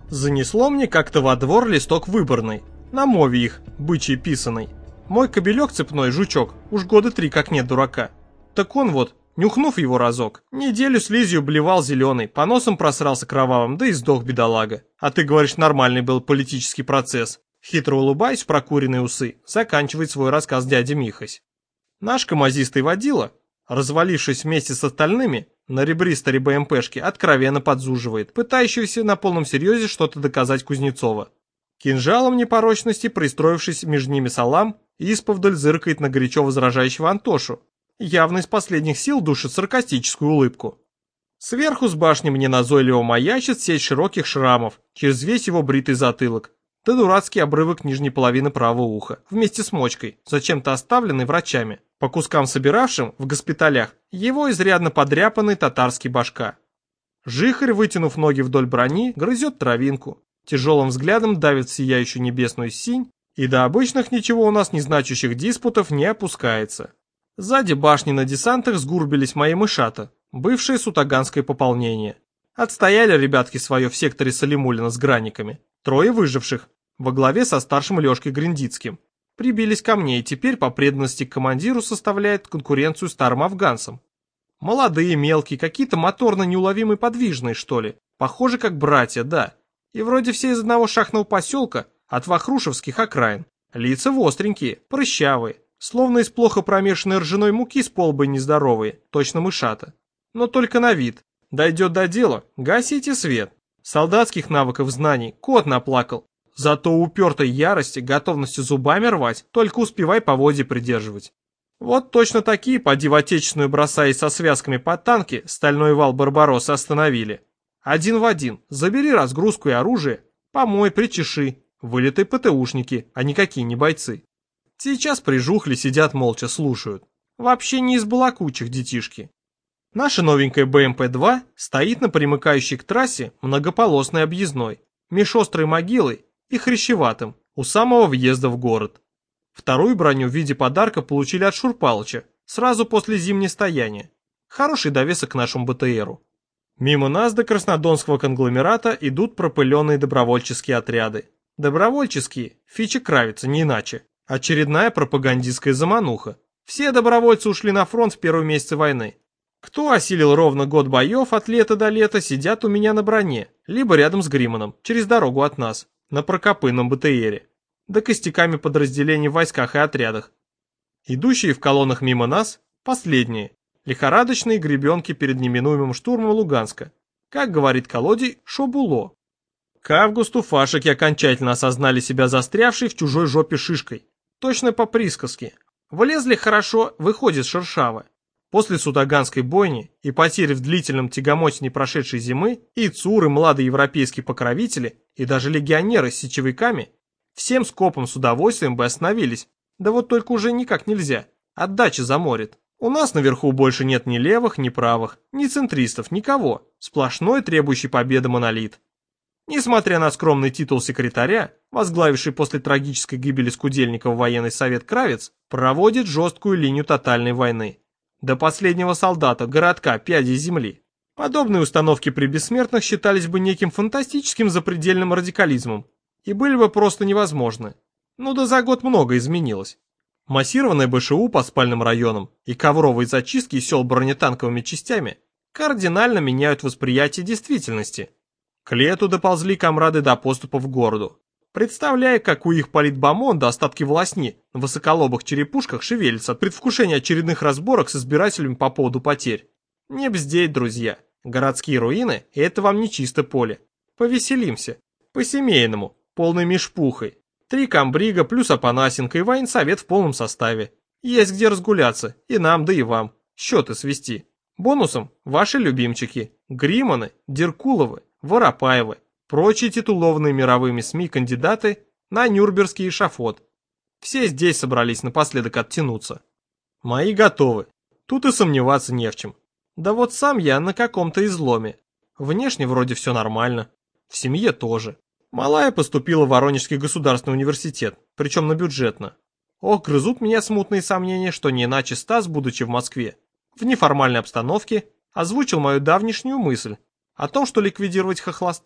Занесло мне как-то во двор листок выборный, на мове их, бычий писаный. Мой кобелек цепной, жучок, уж года 3 как нет дурака. Так он вот, нюхнув его разок, неделю слизью блевал зеленый, по носам просрался кровавым, да и сдох бедолага. А ты говоришь, нормальный был политический процесс. Хитро улыбаясь в прокуренные усы, заканчивает свой рассказ дядя Михась. Наш камазистый водила, развалившись вместе с остальными, на ребристой БМПшке откровенно подзуживает, пытающегося на полном серьезе что-то доказать Кузнецова. Кинжалом непорочности, пристроившись между ними салам, исповдаль зыркает на горячо возражающего Антошу, явно из последних сил душит саркастическую улыбку. Сверху с башни мне назойливо маячит сеть широких шрамов через весь его бритый затылок, да дурацкий обрывок нижней половины правого уха, вместе с мочкой, зачем-то оставленный врачами, по кускам собиравшим в госпиталях его изрядно подряпанный татарский башка. Жихарь, вытянув ноги вдоль брони, грызет травинку, тяжелым взглядом давит в сияющую небесную синь и до обычных ничего у нас не значащих диспутов не опускается. Сзади башни на десантах сгурбились мои мышата, бывшее сутаганское пополнение. Отстояли ребятки свое в секторе Салимулина с гранниками, 3 выживших, во главе со старшим Лешкой Гриндицким. Прибились ко мне и теперь по преданности к командиру составляют конкуренцию старым афганцам. Молодые, мелкие, какие-то моторно неуловимые подвижные, что ли. Похожи как братья, да. И вроде все из одного шахтного поселка, от вахрушевских окраин. Лица остренькие, прыщавые, словно из плохо промешанной ржаной муки с полбой нездоровые, точно мышата. Но только на вид. Дойдет до дела, гасите свет. Солдатских навыков знаний кот наплакал. Зато упертой ярости, готовности зубами рвать, только успевай поводья придерживать. Вот точно такие, поди в отечественную бросаясь со связками под танки, стальной вал Барбаросса остановили. Один в один, забери разгрузку и оружие, помой, причеши, вылитые ПТУшники, а никакие не бойцы. Сейчас прижухли, сидят молча, слушают. Вообще не из балакучих детишки. Наша новенькая БМП-2 стоит на примыкающей к трассе многополосной объездной, меж острой могилой и Хрящеватым, у самого въезда в город. Вторую броню в виде подарка получили от Шурпалыча, сразу после зимней стояния. Хороший довесок к нашему БТРу. Мимо нас до краснодонского конгломерата идут пропыленные добровольческие отряды. Добровольческие, фича Кравица, не иначе. Очередная пропагандистская замануха. Все добровольцы ушли на фронт в первые месяцы войны. Кто осилил ровно год боев от лета до лета, сидят у меня на броне, либо рядом с Гриманом, через дорогу от нас, на прокопынном БТРе, да костяками подразделений в войсках и отрядах. Идущие в колоннах мимо нас – последние, лихорадочные гребенки перед неминуемым штурмом Луганска. Как говорит Колодий, шобуло. К августу фашики окончательно осознали себя застрявшей в чужой жопе шишкой. Точно по присказке. Влезли хорошо, выходит шершаво. После сутаганской бойни и потери в длительном тягомотине прошедшей зимы и ЦУРы, младые европейские покровители и даже легионеры с сечевиками всем скопом с удовольствием бы остановились, да вот только уже никак нельзя, отдача заморит. У нас наверху больше нет ни левых, ни правых, ни центристов, никого, сплошной требующий победы монолит. Несмотря на скромный титул секретаря, возглавивший после трагической гибели Скудельникова военный совет Кравец, проводит жесткую линию тотальной войны. До последнего солдата, городка, пяди земли. Подобные установки при бессмертных считались бы неким фантастическим запредельным радикализмом и были бы просто невозможны. Ну да за год много изменилось. Массированное БШУ по спальным районам и ковровые зачистки сел бронетанковыми частями кардинально меняют восприятие действительности. К лету доползли комрады до поступа в городу. Представляя, как у их политбомонда остатки волосни на высоколобых черепушках шевелятся от предвкушения очередных разборок с избирателями по поводу потерь. Не бздеть, друзья. Городские руины – это вам не чисто поле. Повеселимся. По-семейному, полной мешпухой. 3 комбрига плюс Апанасенко и военсовет в полном составе. Есть где разгуляться, и нам, да и вам. Счеты свести. Бонусом ваши любимчики. Гриманы, Деркуловы, Воропаевы. Прочие титулованные мировыми СМИ кандидаты на Нюрнбергский эшафот. Все здесь собрались напоследок оттянуться. Мои готовы. Тут и сомневаться не в чем. Да вот сам я на каком-то изломе. Внешне вроде все нормально. В семье тоже. Малая поступила в Воронежский государственный университет, причем на бюджетно. Ох, грызут меня смутные сомнения, что не иначе Стас, будучи в Москве, в неформальной обстановке, озвучил мою давнишнюю мысль о том, что ликвидировать Хохлостан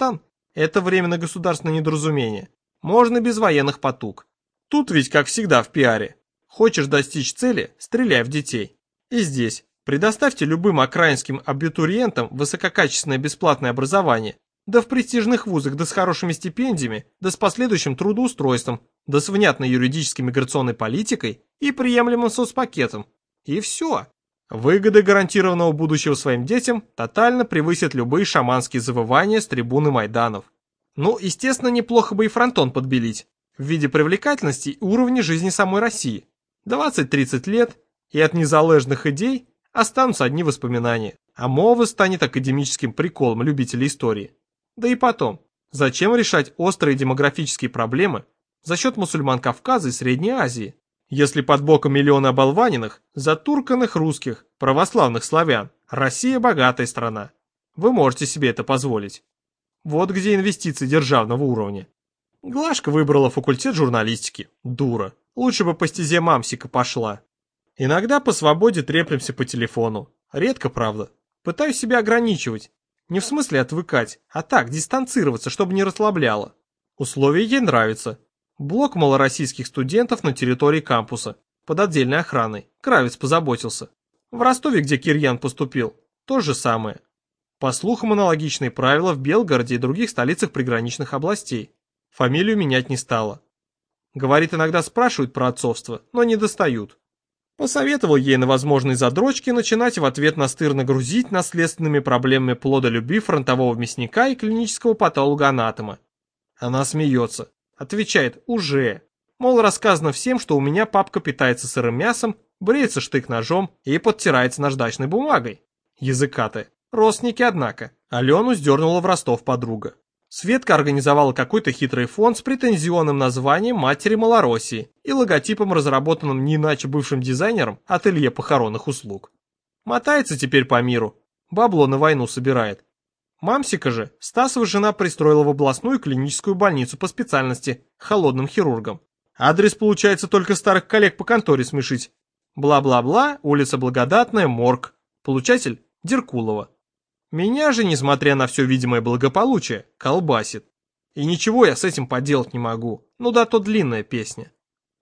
Это временно государственное недоразумение. Можно без военных потуг. Тут ведь, как всегда в пиаре. Хочешь достичь цели – стреляй в детей. И здесь. Предоставьте любым окраинским абитуриентам высококачественное бесплатное образование, да в престижных вузах, да с хорошими стипендиями, да с последующим трудоустройством, да с внятной юридической миграционной политикой и приемлемым соцпакетом. И все. Выгоды гарантированного будущего своим детям тотально превысят любые шаманские завывания с трибуны Майданов. Ну, естественно, неплохо бы и фронтон подбелить в виде привлекательности и уровня жизни самой России. 20-30 лет, и от незалежных идей останутся одни воспоминания, а мова станет академическим приколом любителей истории. Да и потом, зачем решать острые демографические проблемы за счет мусульман Кавказа и Средней Азии, если под боком миллионы оболваненных, затурканных русских, православных славян, Россия богатая страна. Вы можете себе это позволить. Вот где инвестиции державного уровня. Глашка выбрала факультет журналистики. Дура. Лучше бы по стезе мамсика пошла. Иногда по свободе треплемся по телефону. Редко, правда. Пытаюсь себя ограничивать. Не в смысле отвыкать, а так, дистанцироваться, чтобы не расслабляло. Условия ей нравятся. Блок малороссийских студентов на территории кампуса. Под отдельной охраной. Кравец позаботился. В Ростове, где Кирьян поступил, то же самое. По слухам, аналогичные правила в Белгороде и других столицах приграничных областей. Фамилию менять не стала. Говорит, иногда спрашивают про отцовство, но не достают. Посоветовал ей на возможной задрочке начинать в ответ настырно грузить наследственными проблемами плодолюбви фронтового мясника и клинического патолога-анатома. Она смеется. Отвечает «уже». Мол, рассказано всем, что у меня папка питается сырым мясом, бреется штык-ножом и подтирается наждачной бумагой. Языкатая. Родственники, однако. Алену сдернула в Ростов подруга. Светка организовала какой-то хитрый фонд с претензионным названием «Матери Малороссии» и логотипом, разработанным не иначе бывшим дизайнером ателье похоронных услуг. Мотается теперь по миру. Бабло на войну собирает. Мамсика же Стасова жена пристроила в областную клиническую больницу по специальности холодным хирургом. Адрес получается только старых коллег по конторе смешить. Бла-бла-бла, улица Благодатная, морг. Получатель Деркулова. Меня же, несмотря на все видимое благополучие, колбасит. И ничего я с этим поделать не могу. Ну да, то длинная песня.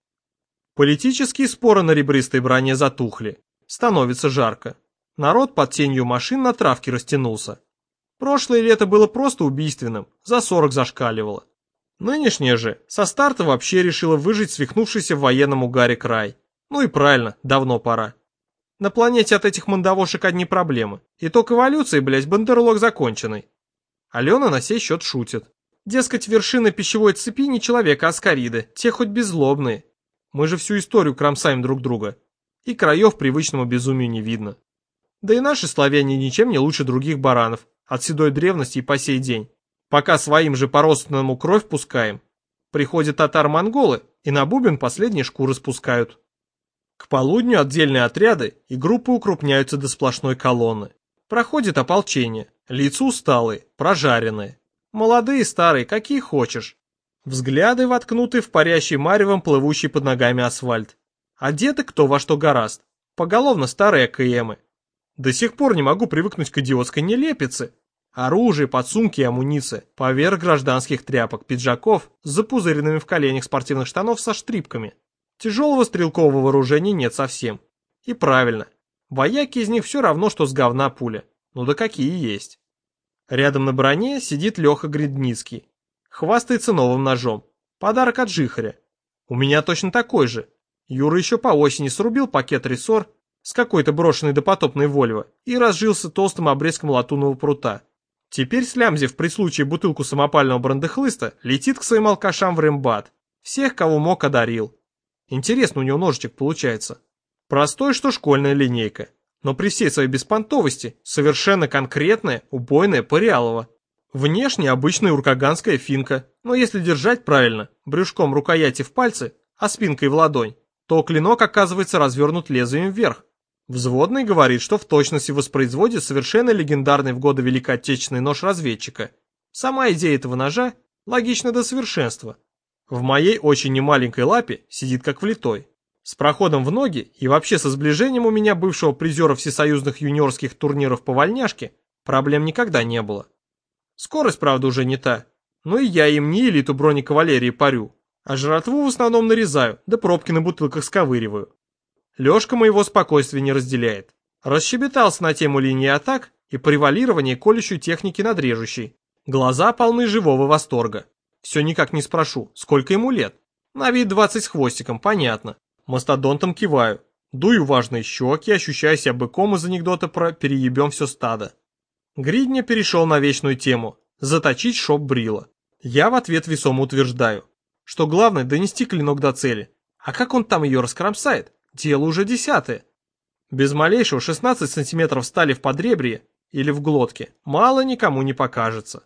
Политические споры на ребристой броне затухли. Становится жарко. Народ под тенью машин на травке растянулся. Прошлое лето было просто убийственным, за 40 зашкаливало. Нынешнее же со старта вообще решило выжить свихнувшийся в военном угаре край. Ну и правильно, давно пора. На планете от этих мандавошек одни проблемы. Итог эволюции, блять, бандерлог законченный. Алена на сей счет шутит. Дескать, вершина пищевой цепи не человека, а скориды, те хоть беззлобные. Мы же всю историю кромсаем друг друга. И краев привычному безумию не видно. Да и наши славяне ничем не лучше других баранов, от седой древности и по сей день. Пока своим же по-родственному кровь пускаем. Приходят татар-монголы и на бубен последние шкуры спускают. К полудню отдельные отряды и группы укрупняются до сплошной колонны. Проходит ополчение, лица усталые, прожаренные. Молодые и старые, какие хочешь. Взгляды воткнуты в парящий маревом плывущий под ногами асфальт. Одеты кто во что горазд. Поголовно старые АКМы. До сих пор не могу привыкнуть к идиотской нелепице. Оружие, подсумки и амуниция, поверх гражданских тряпок, пиджаков с запузыренными в коленях спортивных штанов со штрипками. Тяжелого стрелкового вооружения нет совсем. И правильно. Вояки из них все равно, что с говна пуля. Ну да какие есть. Рядом на броне сидит Леха Гридницкий. Хвастается новым ножом. Подарок от Жихаря. У меня точно такой же. Юра еще по осени срубил пакет рессор с какой-то брошенной допотопной Вольво и разжился толстым обрезком латунного прута. Теперь, слямзив при случае бутылку самопального брандехлыста, летит к своим алкашам в Рембат. Всех, кого мог, одарил. Интересно у него ножичек получается. Простой, что школьная линейка. Но при всей своей беспонтовости совершенно конкретная, убойная Париалова. Внешне обычная уркаганская финка, но если держать правильно, брюшком рукояти в пальцы, а спинкой в ладонь, то клинок оказывается развернут лезвием вверх. Взводный говорит, что в точности воспроизводит совершенно легендарный в годы Великой Отечественной нож разведчика. Сама идея этого ножа логична до совершенства. В моей очень немаленькой лапе сидит как влитой. С проходом в ноги и вообще со сближением у меня бывшего призера всесоюзных юниорских турниров по вольняшке проблем никогда не было. Скорость, правда, уже не та. Ну и я им не элиту бронекавалерии парю, а жратву в основном нарезаю, да пробки на бутылках сковыриваю. Лёшка моего спокойствия не разделяет. Расщебетался на тему линии атак и превалирования колющей техники над режущей. Глаза полны живого восторга. Все никак не спрошу, сколько ему лет. На вид 20 с хвостиком, понятно. Мастодонтом киваю. Дую важные щеки, ощущая себя быком из анекдота про «переебем все стадо». Гридня перешел на вечную тему – заточить шоп Брила. Я в ответ весомо утверждаю, что главное донести клинок до цели. А как он там ее раскромсает? Дело уже 10-е. Без малейшего 16 сантиметров стали в подребрье или в глотке мало никому не покажется.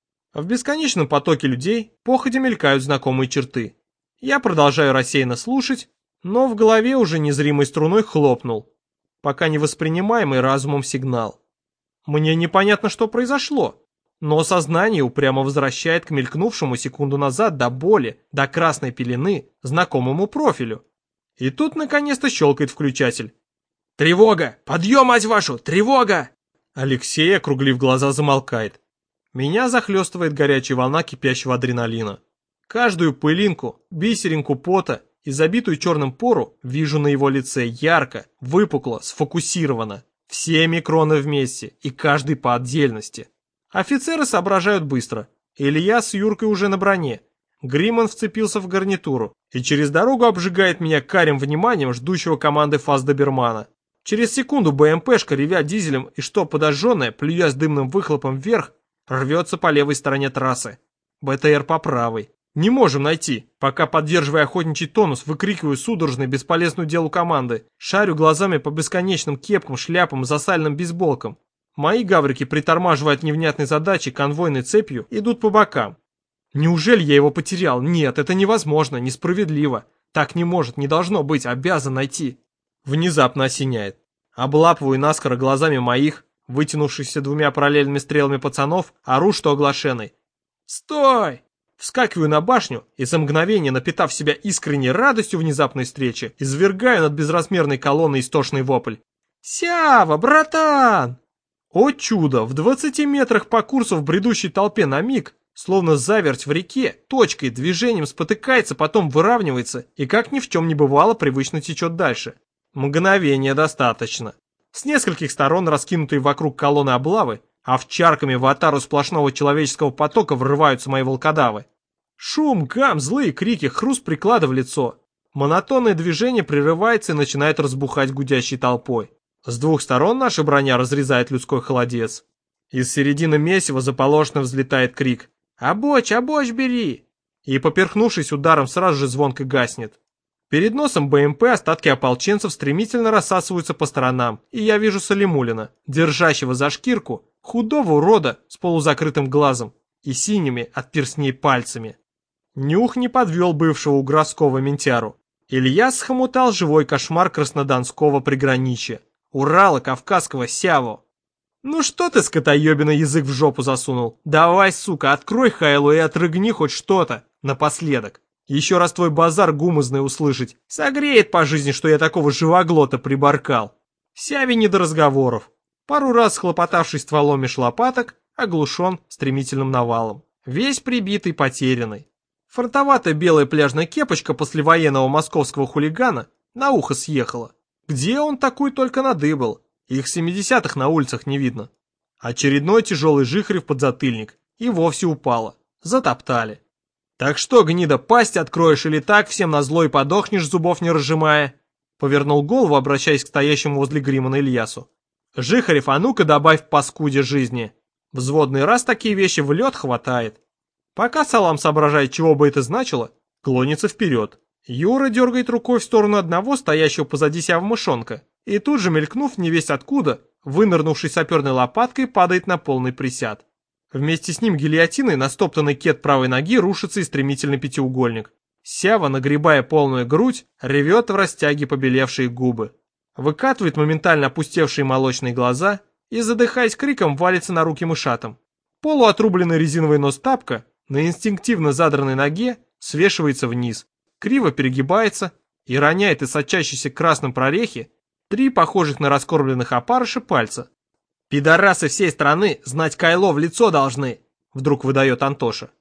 В бесконечном потоке людей походя мелькают знакомые черты. Я продолжаю рассеянно слушать, но в голове уже незримой струной хлопнул, пока не воспринимаемый разумом сигнал. Мне непонятно, что произошло, но сознание упрямо возвращает к мелькнувшему секунду назад до боли, до красной пелены, знакомому профилю. И тут наконец-то щелкает включатель. «Тревога! Подъем, мать вашу! Тревога!» Алексей, округлив глаза, замолкает. Меня захлестывает горячая волна кипящего адреналина. Каждую пылинку, бисеринку пота и забитую черным пору вижу на его лице ярко, выпукло, сфокусировано. Все микроны вместе и каждый по отдельности. Офицеры соображают быстро. Илья с Юркой уже на броне. Гриман вцепился в гарнитуру и через дорогу обжигает меня карим вниманием ждущего команды фаз-добермана. Через секунду БМПшка, ревя дизелем и что подожженная, плюясь дымным выхлопом вверх, рвется по левой стороне трассы. БТР по правой. Не можем найти. Пока, поддерживая охотничий тонус, выкрикиваю судорожно бесполезную делу команды. Шарю глазами по бесконечным кепкам, шляпам и засаленным бейсболкам. Мои гаврики, притормаживая от невнятной задачи конвойной цепью, идут по бокам. Неужели я его потерял? Нет, это невозможно, несправедливо. Так не может, не должно быть, обязан найти. Внезапно осеняет. Облапываю наскоро глазами моих, вытянувшихся двумя параллельными стрелами пацанов, ору, что оглашенный. «Стой!» Вскакиваю на башню и за мгновение, напитав себя искренней радостью внезапной встречи, извергаю над безразмерной колонной истошный вопль. «Сява, братан!» О чудо! В 20 метрах по курсу в бредущей толпе на миг, словно заверть в реке, точкой, движением спотыкается, потом выравнивается и, как ни в чем не бывало, привычно течет дальше. Мгновения достаточно. С нескольких сторон, раскинутые вокруг колонны облавы, овчарками в отару сплошного человеческого потока врываются мои волкодавы. Шум, гам, злые крики, хруст приклада в лицо. Монотонное движение прерывается и начинает разбухать гудящей толпой. С двух сторон наша броня разрезает людской холодец. Из середины месива заполошно взлетает крик «Обочь, обочь бери!» И, поперхнувшись ударом, сразу же звонко гаснет. Перед носом БМП остатки ополченцев стремительно рассасываются по сторонам, и я вижу Салимулина, держащего за шкирку худого урода с полузакрытым глазом и синими от перстней пальцами. Нюх не подвел бывшего угрозского ментяру. Илья схомутал живой кошмар краснодонского приграничья, Урала, Кавказского, Сяву. Ну что ты, скотоебина, язык в жопу засунул? Давай, сука, открой хайлу и отрыгни хоть что-то напоследок. Еще раз твой базар гумозный услышать. Согреет по жизни, что я такого живоглота прибаркал. Сяве не до разговоров. Пару раз схлопотавшись стволом меж лопаток, оглушен стремительным навалом. Весь прибитый, потерянный. Фронтоватая белая пляжная кепочка послевоенного московского хулигана на ухо съехала. Где он такой только надыбал? Их 70-х на улицах не видно. Очередной тяжелый жихрь в подзатыльник. И вовсе упала. Затоптали. Так что, гнида, пасть откроешь или так, всем назло и подохнешь, зубов не разжимая? Повернул голову, обращаясь к стоящему возле Гримана Ильясу. Жихарев, а ну-ка добавь паскуде жизни. Взводный раз такие вещи в лед хватает. Пока Салам соображает, чего бы это значило, клонится вперед. Юра дергает рукой в сторону одного, стоящего позади Сявы мышонка, и тут же, мелькнув невесть откуда, вынырнувший саперной лопаткой, падает на полный присяд. Вместе с ним гильотиной на стоптанный кет правой ноги рушится и стремительный пятиугольник. Сява, нагребая полную грудь, ревет в растяге побелевшие губы. Выкатывает моментально опустевшие молочные глаза и, задыхаясь криком, валится на руки мышатам. Полуотрубленный резиновый нос тапка на инстинктивно задранной ноге свешивается вниз, криво перегибается и роняет из сочащейся красным прорехи 3 похожих на раскормленных опарыша пальца. «Пидорасы всей страны знать кайло в лицо должны!» — вдруг выдает Антоша.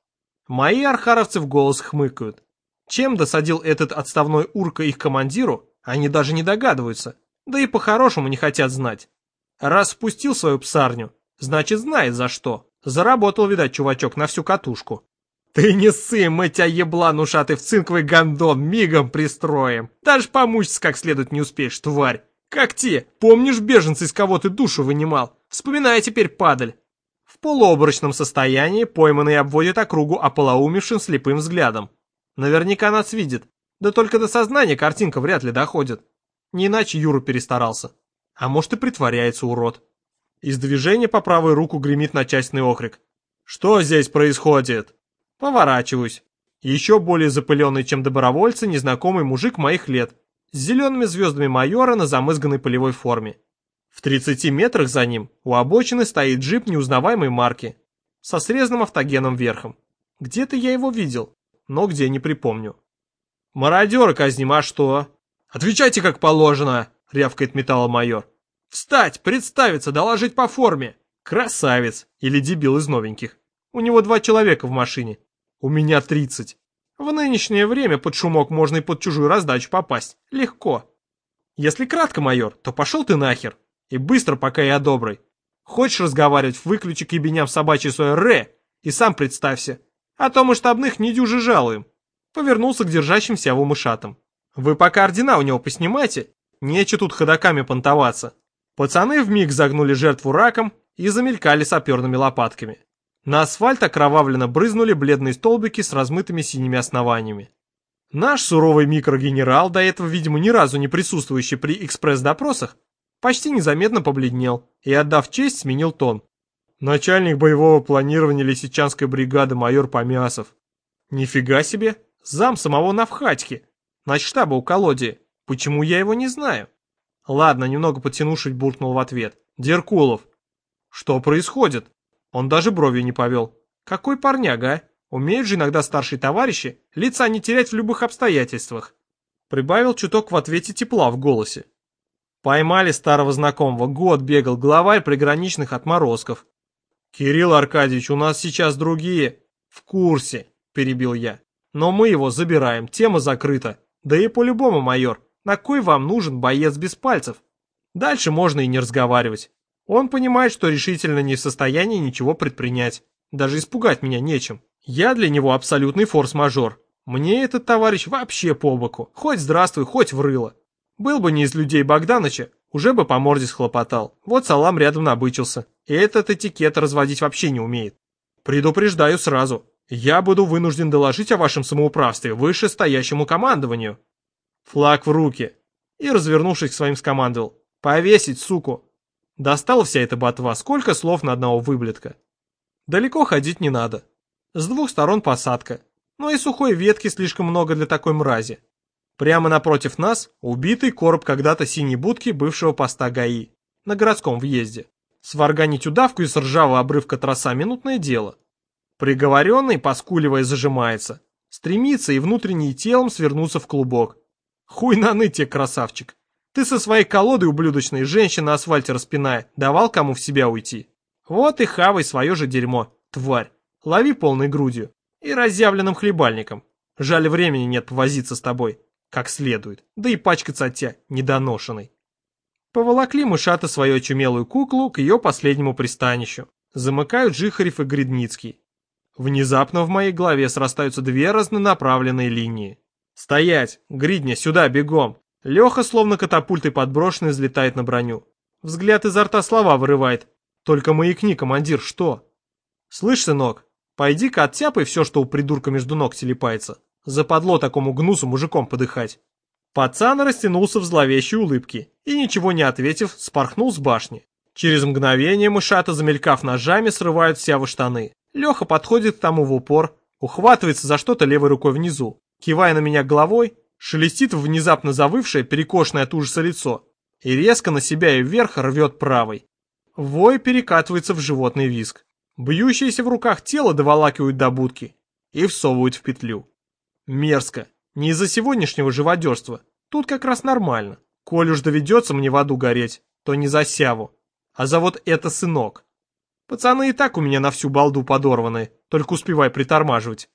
Мои архаровцы в голос хмыкают. Чем досадил этот отставной урка их командиру, они даже не догадываются, да и по-хорошему не хотят знать. Раз впустил свою псарню, значит знает за что. Заработал, видать, чувачок на всю катушку. Ты не ссы, мы тебя, еблан ушатый, в цинковый гондон мигом пристроим. Даже помучиться как следует не успеешь, тварь. Как те, помнишь, беженцы, из кого ты душу вынимал? Вспоминай теперь, падаль. В полуобморочном состоянии пойманный обводит округу ополоумевшим слепым взглядом. Наверняка нас видит, да только до сознания картинка вряд ли доходит. Не иначе Юра перестарался. А может и притворяется, урод. Из движения по правой руку гремит начальственный окрик. «Что здесь происходит?» Поворачиваюсь. Еще более запыленный, чем добровольцы, незнакомый мужик моих лет, с зелеными звездами майора на замызганной полевой форме. В 30 метрах за ним у обочины стоит джип неузнаваемой марки, со срезанным автогеном верхом. Где-то я его видел, но где не припомню. «Мародеры казним, а что?» «Отвечайте как положено!» — рявкает металломайор. «Встать, представиться, доложить по форме!» Красавец или дебил из новеньких. У него 2 человека в машине. У меня 30. В нынешнее время под шумок можно и под чужую раздачу попасть. Легко. Если кратко, майор, то пошел ты нахер. И быстро, пока я добрый. Хочешь разговаривать, выключи к ебеням собачье свое «ре» и сам представься. А то мы штабных недюже жалуем. Повернулся к держащимся его мышатам. Вы пока ордена у него поснимайте. Нече тут ходоками понтоваться. Пацаны вмиг загнули жертву раком и замелькали саперными лопатками. На асфальт окровавленно брызнули бледные столбики с размытыми синими основаниями. Наш суровый микрогенерал, до этого, видимо, ни разу не присутствующий при экспресс-допросах, почти незаметно побледнел и, отдав честь, сменил тон. Начальник боевого планирования Лисичанской бригады майор Помясов. Нифига себе, зам самого Навхатьки, начштаба у колодии. Почему я его не знаю? Ладно, немного подтянувшись, буркнул в ответ. Деркулов. Что происходит? Он даже бровью не повел. Какой парняга, а? Умеют же иногда старшие товарищи лица не терять в любых обстоятельствах. Прибавил чуток в ответе тепла в голосе. Поймали старого знакомого, год бегал, главарь приграничных отморозков. Кирилл Аркадьевич, у нас сейчас другие. В курсе, перебил я. Но мы его забираем, тема закрыта. Да и по-любому, майор, на кой вам нужен боец без пальцев? Дальше можно и не разговаривать. Он понимает, что решительно не в состоянии ничего предпринять. Даже испугать меня нечем. Я для него абсолютный форс-мажор. Мне этот товарищ вообще по боку. Хоть здравствуй, хоть в рыло. Был бы не из людей Богданыча, уже бы по морде схлопотал. Вот Салам рядом набычился. И этот этикет разводить вообще не умеет. Предупреждаю сразу. Я буду вынужден доложить о вашем самоуправстве вышестоящему командованию. Флаг в руки. И, развернувшись к своим, скомандовал. Повесить, суку. Достала вся эта ботва, сколько слов на одного выблядка. Далеко ходить не надо. С 2 сторон посадка. Но и сухой ветки слишком много для такой мрази. Прямо напротив нас убитый короб когда-то синей будки бывшего поста ГАИ. На городском въезде. Сварганить удавку из ржавого обрывка троса — минутное дело. Приговоренный, поскуливая, зажимается. Стремится и внутренним телом свернуться в клубок. Хуй на нытье, красавчик. Ты со своей колодой ублюдочной, женщин на асфальте распиная, давал кому в себя уйти. Вот и хавай свое же дерьмо, тварь. Лови полной грудью и разъявленным хлебальником. Жаль, времени нет повозиться с тобой, как следует, да и пачкаться от тебя недоношенной. Поволокли мышата свою очумелую куклу к ее последнему пристанищу. Замыкают Жихарев и Гридницкий. Внезапно в моей голове срастаются 2 разнонаправленные линии. «Стоять! Гридня, сюда, бегом!» Леха, словно катапультой подброшенный, взлетает на броню. Взгляд изо рта слова вырывает. «Только маякни, командир, что?» «Слышь, сынок, пойди-ка оттяпай все, что у придурка между ног телепается. Западло такому гнусу мужиком подыхать». Пацан растянулся в зловещей улыбке и, ничего не ответив, спорхнул с башни. Через мгновение мышата, замелькав ножами, срывают с Сявы штаны. Леха подходит к тому в упор, ухватывается за что-то левой рукой внизу, кивая на меня головой, шелестит в внезапно завывшее, перекошенное от ужаса лицо и резко на себя и вверх рвет правой. Вой перекатывается в животный визг. Бьющееся в руках тело доволакивают до будки и всовывают в петлю. Мерзко. Не из-за сегодняшнего живодерства. Тут как раз нормально. Коль уж доведется мне в аду гореть, то не за Сяву, а за вот это, сынок. Пацаны и так у меня на всю балду подорваны, только успевай притормаживать.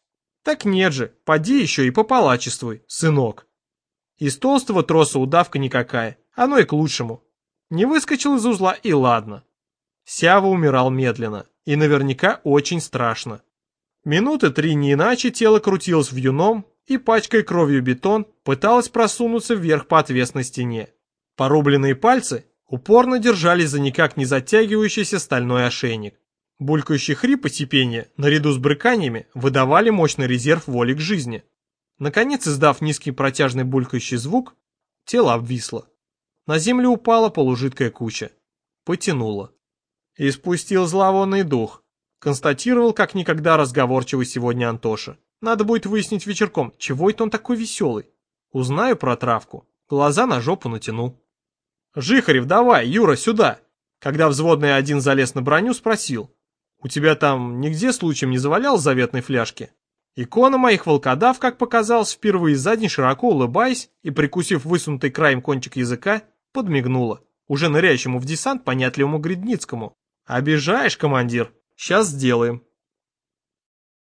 Так нет же, поди еще и пополачествуй, сынок. Из толстого троса удавка никакая, оно и к лучшему. Не выскочил из узла и ладно. Сява умирал медленно и наверняка очень страшно. Минуты 3 не иначе тело крутилось вьюном и, пачкая кровью бетон, пыталось просунуться вверх по отвесной стене. Порубленные пальцы упорно держались за никак не затягивающийся стальной ошейник. Булькающий хрип и сипение, наряду с брыканиями, выдавали мощный резерв воли к жизни. Наконец, издав низкий протяжный булькающий звук, тело обвисло. На землю упала полужидкая куча. Потянуло. Испустил зловонный дух. Констатировал, как никогда разговорчивый сегодня Антоша. Надо будет выяснить вечерком, чего это он такой веселый. Узнаю про травку. Глаза на жопу натяну. «Жихарев, давай, Юра, сюда!» Когда взводный один залез на броню, спросил. «У тебя там нигде случаем не завалялось заветной фляжки?» Икона моих волкодав, как показалось, впервые сзади, широко улыбаясь и, прикусив высунутый краем кончик языка, подмигнула, уже ныряющему в десант понятливому Гридницкому. «Обижаешь, командир? Сейчас сделаем».